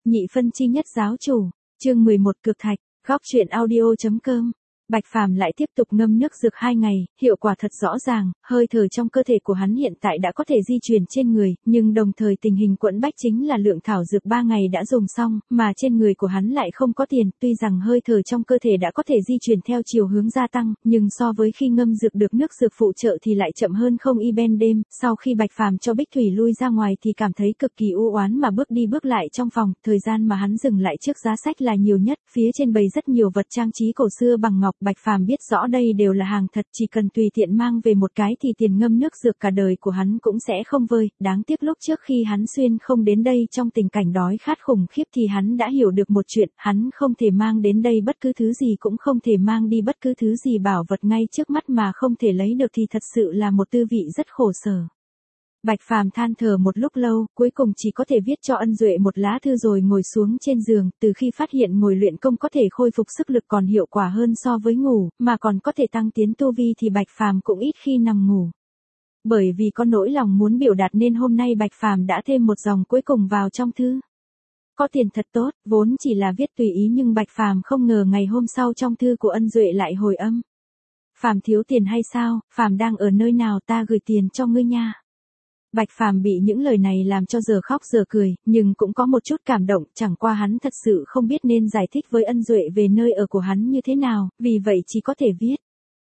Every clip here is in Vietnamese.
Nhị phân chi nhất giáo chủ, chương 11 cực thạch, góc truyện audio.com. Bạch Phàm lại tiếp tục ngâm nước dược 2 ngày, hiệu quả thật rõ ràng, hơi thở trong cơ thể của hắn hiện tại đã có thể di chuyển trên người, nhưng đồng thời tình hình quẫn bách chính là lượng thảo dược 3 ngày đã dùng xong, mà trên người của hắn lại không có tiền, tuy rằng hơi thở trong cơ thể đã có thể di chuyển theo chiều hướng gia tăng, nhưng so với khi ngâm dược được nước dược phụ trợ thì lại chậm hơn không y ben đêm. Sau khi Bạch Phàm cho Bích Thủy lui ra ngoài thì cảm thấy cực kỳ u oán mà bước đi bước lại trong phòng, thời gian mà hắn dừng lại trước giá sách là nhiều nhất, phía trên bày rất nhiều vật trang trí cổ xưa bằng ngọc. Bạch Phàm biết rõ đây đều là hàng thật, chỉ cần tùy tiện mang về một cái thì tiền ngâm nước dược cả đời của hắn cũng sẽ không vơi. Đáng tiếc lúc trước khi hắn xuyên không đến đây trong tình cảnh đói khát khủng khiếp thì hắn đã hiểu được một chuyện, hắn không thể mang đến đây bất cứ thứ gì, cũng không thể mang đi bất cứ thứ gì bảo vật ngay trước mắt mà không thể lấy được thì thật sự là một tư vị rất khổ sở. Bạch Phàm than thở một lúc lâu, cuối cùng chỉ có thể viết cho Ân Duệ một lá thư rồi ngồi xuống trên giường. Từ khi phát hiện ngồi luyện công có thể khôi phục sức lực còn hiệu quả hơn so với ngủ, mà còn có thể tăng tiến tu vi thì Bạch Phàm cũng ít khi nằm ngủ. Bởi vì có nỗi lòng muốn biểu đạt nên hôm nay Bạch Phàm đã thêm một dòng cuối cùng vào trong thư. Có tiền thật tốt, vốn chỉ là viết tùy ý nhưng Bạch Phàm không ngờ ngày hôm sau trong thư của Ân Duệ lại hồi âm. Phàm thiếu tiền hay sao, Phàm đang ở nơi nào, ta gửi tiền cho ngươi nha. Bạch Phàm bị những lời này làm cho giờ khóc giờ cười, nhưng cũng có một chút cảm động, chẳng qua hắn thật sự không biết nên giải thích với Ân Duệ về nơi ở của hắn như thế nào, vì vậy chỉ có thể viết.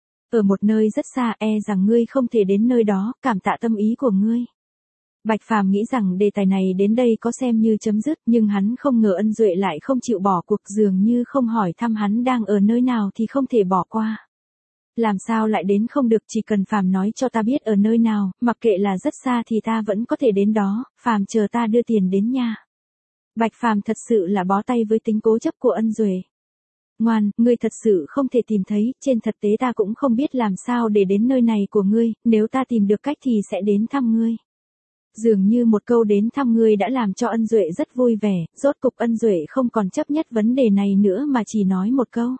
Ở một nơi rất xa, rằng ngươi không thể đến nơi đó, cảm tạ tâm ý của ngươi. Bạch Phàm nghĩ rằng đề tài này đến đây có xem như chấm dứt, nhưng hắn không ngờ Ân Duệ lại không chịu bỏ cuộc, dường như không hỏi thăm hắn đang ở nơi nào thì không thể bỏ qua. Làm sao lại đến không được, chỉ cần Phàm nói cho ta biết ở nơi nào, mặc kệ là rất xa thì ta vẫn có thể đến đó, Phàm chờ ta đưa tiền đến nha. Bạch Phàm thật sự là bó tay với tính cố chấp của Ân Duệ. Ngoan, ngươi thật sự không thể tìm thấy, trên thực tế ta cũng không biết làm sao để đến nơi này của ngươi, nếu ta tìm được cách thì sẽ đến thăm ngươi. Dường như một câu đến thăm ngươi đã làm cho Ân Duệ rất vui vẻ, rốt cục Ân Duệ không còn chấp nhất vấn đề này nữa mà chỉ nói một câu.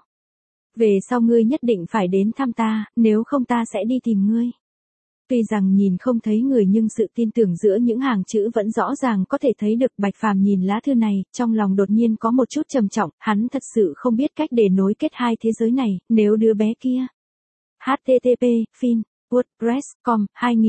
Về sau ngươi nhất định phải đến thăm ta, nếu không ta sẽ đi tìm ngươi. Tuy rằng nhìn không thấy người nhưng sự tin tưởng giữa những hàng chữ vẫn rõ ràng có thể thấy được. Bạch Phàm nhìn lá thư này, trong lòng đột nhiên có một chút trầm trọng, hắn thật sự không biết cách để nối kết hai thế giới này, nếu đứa bé kia. http fin wordpress.com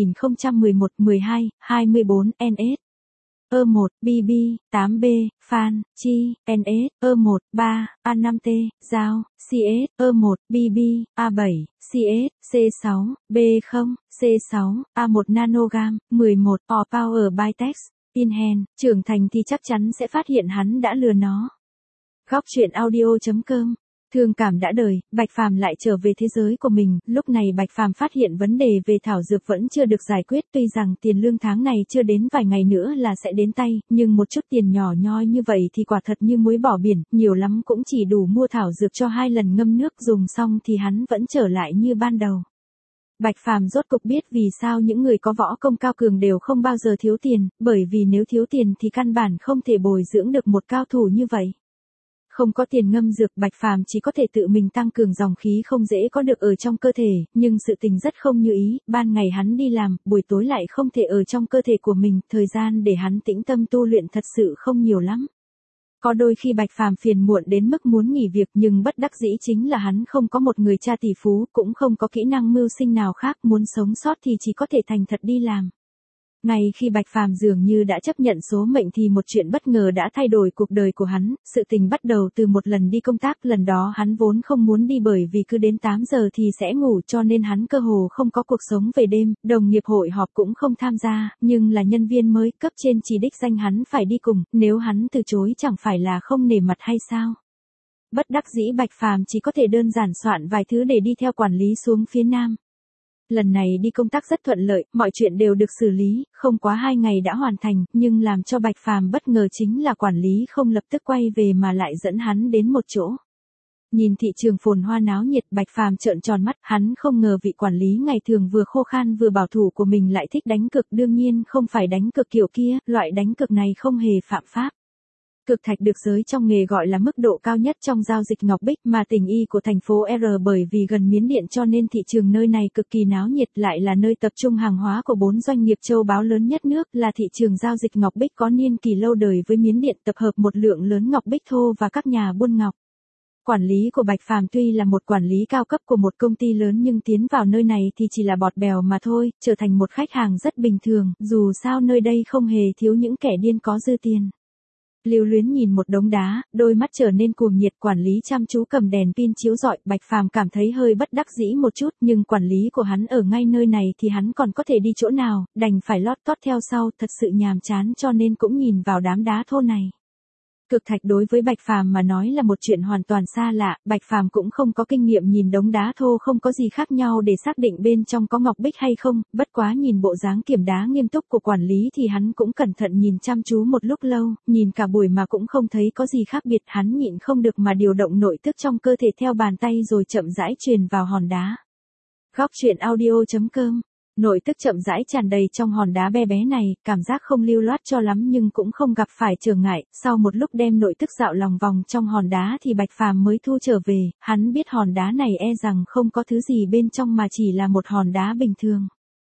2011-12-24 ns E1, BB, 8B, Fan, Chi, NS, E1, 3, A5T, Giao, CS, E1, BB, A7, CS, C6, B0, C6, A1 Nanogam, 11, O Power Bytex, Inhand, trưởng thành thì chắc chắn sẽ phát hiện hắn đã lừa nó. Góc truyện audio.com. Thương cảm đã đời, Bạch Phàm lại trở về thế giới của mình, lúc này Bạch Phàm phát hiện vấn đề về thảo dược vẫn chưa được giải quyết, tuy rằng tiền lương tháng này chưa đến vài ngày nữa là sẽ đến tay, nhưng một chút tiền nhỏ nhoi như vậy thì quả thật như muối bỏ biển, nhiều lắm cũng chỉ đủ mua thảo dược cho 2 lần ngâm nước, dùng xong thì hắn vẫn trở lại như ban đầu. Bạch Phàm rốt cục biết vì sao những người có võ công cao cường đều không bao giờ thiếu tiền, bởi vì nếu thiếu tiền thì căn bản không thể bồi dưỡng được một cao thủ như vậy. Không có tiền ngâm dược, Bạch Phàm chỉ có thể tự mình tăng cường dòng khí không dễ có được ở trong cơ thể, nhưng sự tình rất không như ý, ban ngày hắn đi làm, buổi tối lại không thể ở trong cơ thể của mình, thời gian để hắn tĩnh tâm tu luyện thật sự không nhiều lắm. Có đôi khi Bạch Phàm phiền muộn đến mức muốn nghỉ việc, nhưng bất đắc dĩ chính là hắn không có một người cha tỷ phú, cũng không có kỹ năng mưu sinh nào khác, muốn sống sót thì chỉ có thể thành thật đi làm. Ngay khi Bạch Phàm dường như đã chấp nhận số mệnh thì một chuyện bất ngờ đã thay đổi cuộc đời của hắn, sự tình bắt đầu từ một lần đi công tác, lần đó hắn vốn không muốn đi bởi vì cứ đến 8 giờ thì sẽ ngủ cho nên hắn cơ hồ không có cuộc sống về đêm, đồng nghiệp hội họp cũng không tham gia, nhưng là nhân viên mới, cấp trên chỉ đích danh hắn phải đi cùng, nếu hắn từ chối chẳng phải là không nể mặt hay sao? Bất đắc dĩ Bạch Phàm chỉ có thể đơn giản soạn vài thứ để đi theo quản lý xuống phía Nam. Lần này đi công tác rất thuận lợi, mọi chuyện đều được xử lý, không quá 2 ngày đã hoàn thành, nhưng làm cho Bạch Phàm bất ngờ chính là quản lý không lập tức quay về mà lại dẫn hắn đến một chỗ. Nhìn thị trường phồn hoa náo nhiệt, Bạch Phàm trợn tròn mắt, hắn không ngờ vị quản lý ngày thường vừa khô khan vừa bảo thủ của mình lại thích đánh cược, đương nhiên không phải đánh cược kiểu kia, loại đánh cược này không hề phạm pháp. Cực thạch được giới trong nghề gọi là mức độ cao nhất trong giao dịch ngọc bích mà tỉnh Y của thành phố R, bởi vì gần Miến Điện cho nên thị trường nơi này cực kỳ náo nhiệt, lại là nơi tập trung hàng hóa của 4 doanh nghiệp châu báu lớn nhất nước, là thị trường giao dịch ngọc bích có niên kỳ lâu đời với Miến Điện, tập hợp một lượng lớn ngọc bích thô và các nhà buôn ngọc. Quản lý của Bạch Phàm tuy là một quản lý cao cấp của một công ty lớn nhưng tiến vào nơi này thì chỉ là bọt bèo mà thôi, trở thành một khách hàng rất bình thường, dù sao nơi đây không hề thiếu những kẻ điên có dư tiền. Lưu Luyến nhìn một đống đá, đôi mắt trở nên cuồng nhiệt, quản lý chăm chú cầm đèn pin chiếu rọi, Bạch Phàm cảm thấy hơi bất đắc dĩ một chút, nhưng quản lý của hắn ở ngay nơi này thì hắn còn có thể đi chỗ nào, đành phải lót tót theo sau, thật sự nhàm chán cho nên cũng nhìn vào đám đá thô này. Cực thạch đối với Bạch Phàm mà nói là một chuyện hoàn toàn xa lạ, Bạch Phàm cũng không có kinh nghiệm nhìn đống đá thô không có gì khác nhau để xác định bên trong có ngọc bích hay không, bất quá nhìn bộ dáng kiểm đá nghiêm túc của quản lý thì hắn cũng cẩn thận nhìn chăm chú một lúc lâu, nhìn cả buổi mà cũng không thấy có gì khác biệt, hắn nhịn không được mà điều động nội tức trong cơ thể theo bàn tay rồi chậm rãi truyền vào hòn đá. Góc truyện audio.com. Nội tức chậm rãi tràn đầy trong hòn đá bé bé này, cảm giác không lưu loát cho lắm nhưng cũng không gặp phải trở ngại, sau một lúc đem nội tức dạo lòng vòng trong hòn đá thì Bạch Phàm mới thu trở về, hắn biết hòn đá này e rằng không có thứ gì bên trong mà chỉ là một hòn đá bình thường.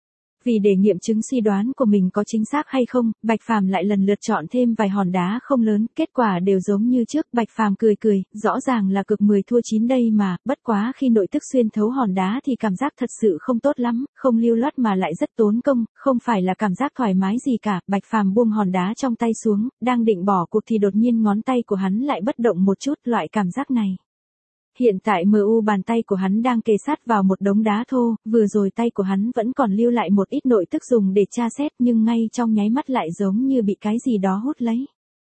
Vì để nghiệm chứng suy đoán của mình có chính xác hay không, Bạch Phàm lại lần lượt chọn thêm vài hòn đá không lớn, kết quả đều giống như trước, Bạch Phàm cười cười, rõ ràng là cực 10 thua 9 đây mà, bất quá khi nội tức xuyên thấu hòn đá thì cảm giác thật sự không tốt lắm, không lưu loát mà lại rất tốn công, không phải là cảm giác thoải mái gì cả. Bạch Phàm buông hòn đá trong tay xuống, đang định bỏ cuộc thì đột nhiên ngón tay của hắn lại bất động một chút, loại cảm giác này. Hiện tại bàn tay của hắn đang kề sát vào một đống đá thô, vừa rồi tay của hắn vẫn còn lưu lại một ít nội tức dùng để tra xét nhưng ngay trong nháy mắt lại giống như bị cái gì đó hút lấy.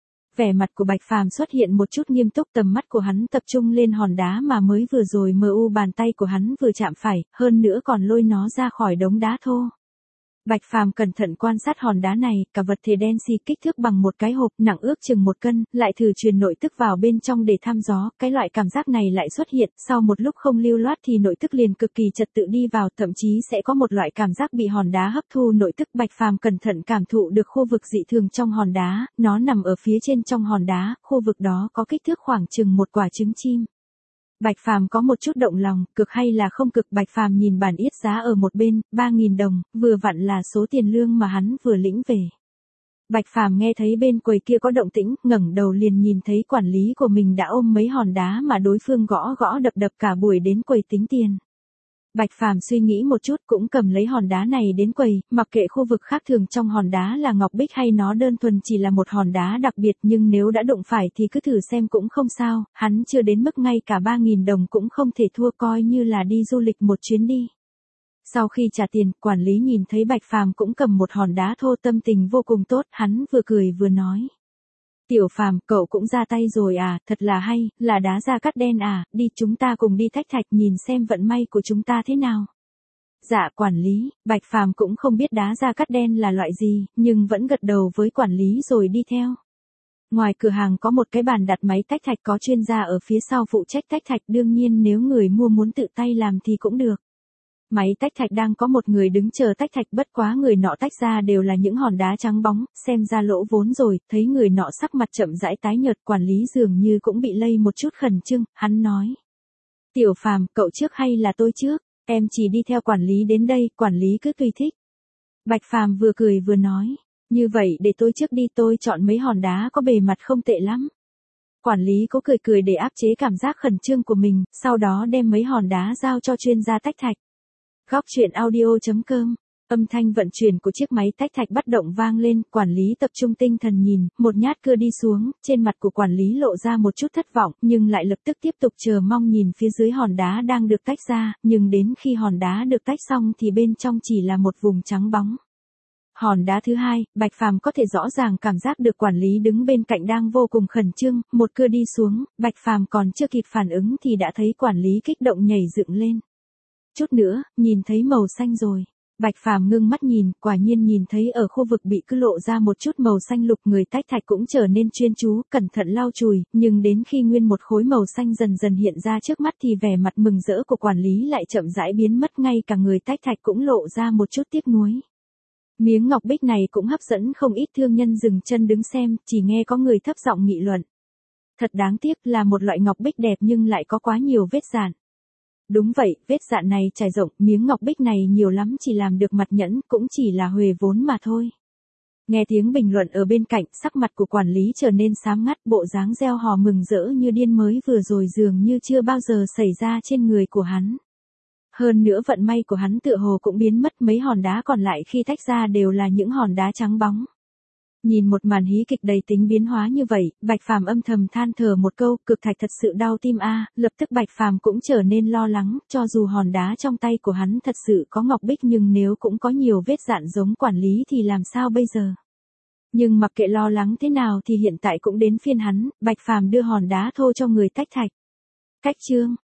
Vẻ mặt của Bạch Phàm xuất hiện một chút nghiêm túc, tầm mắt của hắn tập trung lên hòn đá mà mới vừa rồi bàn tay của hắn vừa chạm phải, hơn nữa còn lôi nó ra khỏi đống đá thô. Bạch Phàm cẩn thận quan sát hòn đá này, cả vật thể đen xì kích thước bằng một cái hộp, nặng ước chừng 1 cân, lại thử truyền nội tức vào bên trong để thăm dò, cái loại cảm giác này lại xuất hiện, sau một lúc không lưu loát thì nội tức liền cực kỳ trật tự đi vào, thậm chí sẽ có một loại cảm giác bị hòn đá hấp thu nội tức. Bạch Phàm cẩn thận cảm thụ được khu vực dị thường trong hòn đá, nó nằm ở phía trên trong hòn đá, khu vực đó có kích thước khoảng chừng một quả trứng chim. Bạch Phàm có một chút động lòng, cực hay là không cực, Bạch Phàm nhìn bản yết giá ở một bên, 3.000 đồng, vừa vặn là số tiền lương mà hắn vừa lĩnh về. Bạch Phàm nghe thấy bên quầy kia có động tĩnh, ngẩng đầu liền nhìn thấy quản lý của mình đã ôm mấy hòn đá mà đối phương gõ gõ đập đập cả buổi đến quầy tính tiền. Bạch Phàm suy nghĩ một chút cũng cầm lấy hòn đá này đến quầy, mặc kệ khu vực khác thường trong hòn đá là ngọc bích hay nó đơn thuần chỉ là một hòn đá đặc biệt, nhưng nếu đã đụng phải thì cứ thử xem cũng không sao, hắn chưa đến mức ngay cả 3.000 đồng cũng không thể thua, coi như là đi du lịch một chuyến đi. Sau khi trả tiền, quản lý nhìn thấy Bạch Phàm cũng cầm một hòn đá thô, tâm tình vô cùng tốt, hắn vừa cười vừa nói. Tiểu Phàm, cậu cũng ra tay rồi à, thật là hay, là đá da cắt đen à, đi chúng ta cùng đi thách thạch nhìn xem vận may của chúng ta thế nào. Dạ quản lý, Bạch Phàm cũng không biết đá da cắt đen là loại gì, nhưng vẫn gật đầu với quản lý rồi đi theo. Ngoài cửa hàng có một cái bàn đặt máy tách thạch, có chuyên gia ở phía sau phụ trách tách thạch, đương nhiên nếu người mua muốn tự tay làm thì cũng được. Máy tách thạch đang có một người đứng chờ tách thạch, bất quá người nọ tách ra đều là những hòn đá trắng bóng, xem ra lỗ vốn rồi, thấy người nọ sắc mặt chậm rãi tái nhợt, quản lý dường như cũng bị lây một chút khẩn trương, hắn nói. Tiểu Phàm, cậu trước hay là tôi trước? Em chỉ đi theo quản lý đến đây, quản lý cứ tùy thích. Bạch Phàm vừa cười vừa nói, như vậy để tôi trước đi, tôi chọn mấy hòn đá có bề mặt không tệ lắm. Quản lý có cười cười để áp chế cảm giác khẩn trương của mình, sau đó đem mấy hòn đá giao cho chuyên gia tách thạch. Góc truyện audio.com. Âm thanh vận chuyển của chiếc máy tách thạch bắt động vang lên, quản lý tập trung tinh thần nhìn, một nhát cưa đi xuống, trên mặt của quản lý lộ ra một chút thất vọng, nhưng lại lập tức tiếp tục chờ mong nhìn phía dưới hòn đá đang được tách ra, nhưng đến khi hòn đá được tách xong thì bên trong chỉ là một vùng trắng bóng. Hòn đá thứ hai, Bạch Phàm có thể rõ ràng cảm giác được quản lý đứng bên cạnh đang vô cùng khẩn trương, một cưa đi xuống, Bạch Phàm còn chưa kịp phản ứng thì đã thấy quản lý kích động nhảy dựng lên. Chút nữa, nhìn thấy màu xanh rồi. Bạch Phàm ngưng mắt nhìn, quả nhiên nhìn thấy ở khu vực bị cứ lộ ra một chút màu xanh lục, người tách thạch cũng trở nên chuyên chú, cẩn thận lau chùi, nhưng đến khi nguyên một khối màu xanh dần dần hiện ra trước mắt thì vẻ mặt mừng rỡ của quản lý lại chậm rãi biến mất, ngay cả người tách thạch cũng lộ ra một chút tiếc nuối. Miếng ngọc bích này cũng hấp dẫn không ít thương nhân dừng chân đứng xem, chỉ nghe có người thấp giọng nghị luận. Thật đáng tiếc là một loại ngọc bích đẹp nhưng lại có quá nhiều vết dạn. Đúng vậy, vết dạn này trải rộng, miếng ngọc bích này nhiều lắm chỉ làm được mặt nhẫn, cũng chỉ là huề vốn mà thôi. Nghe tiếng bình luận ở bên cạnh, sắc mặt của quản lý trở nên xám ngắt, bộ dáng reo hò mừng rỡ như điên mới vừa rồi dường như chưa bao giờ xảy ra trên người của hắn. Hơn nữa vận may của hắn tựa hồ cũng biến mất, mấy hòn đá còn lại khi tách ra đều là những hòn đá trắng bóng. Nhìn một màn hí kịch đầy tính biến hóa như vậy, Bạch Phàm âm thầm than thở một câu, cực thạch thật sự đau tim a. Lập tức Bạch Phàm cũng trở nên lo lắng, cho dù hòn đá trong tay của hắn thật sự có ngọc bích nhưng nếu cũng có nhiều vết dạn giống quản lý thì làm sao bây giờ? Nhưng mặc kệ lo lắng thế nào thì hiện tại cũng đến phiên hắn, Bạch Phàm đưa hòn đá thô cho người tách thạch. Cách chương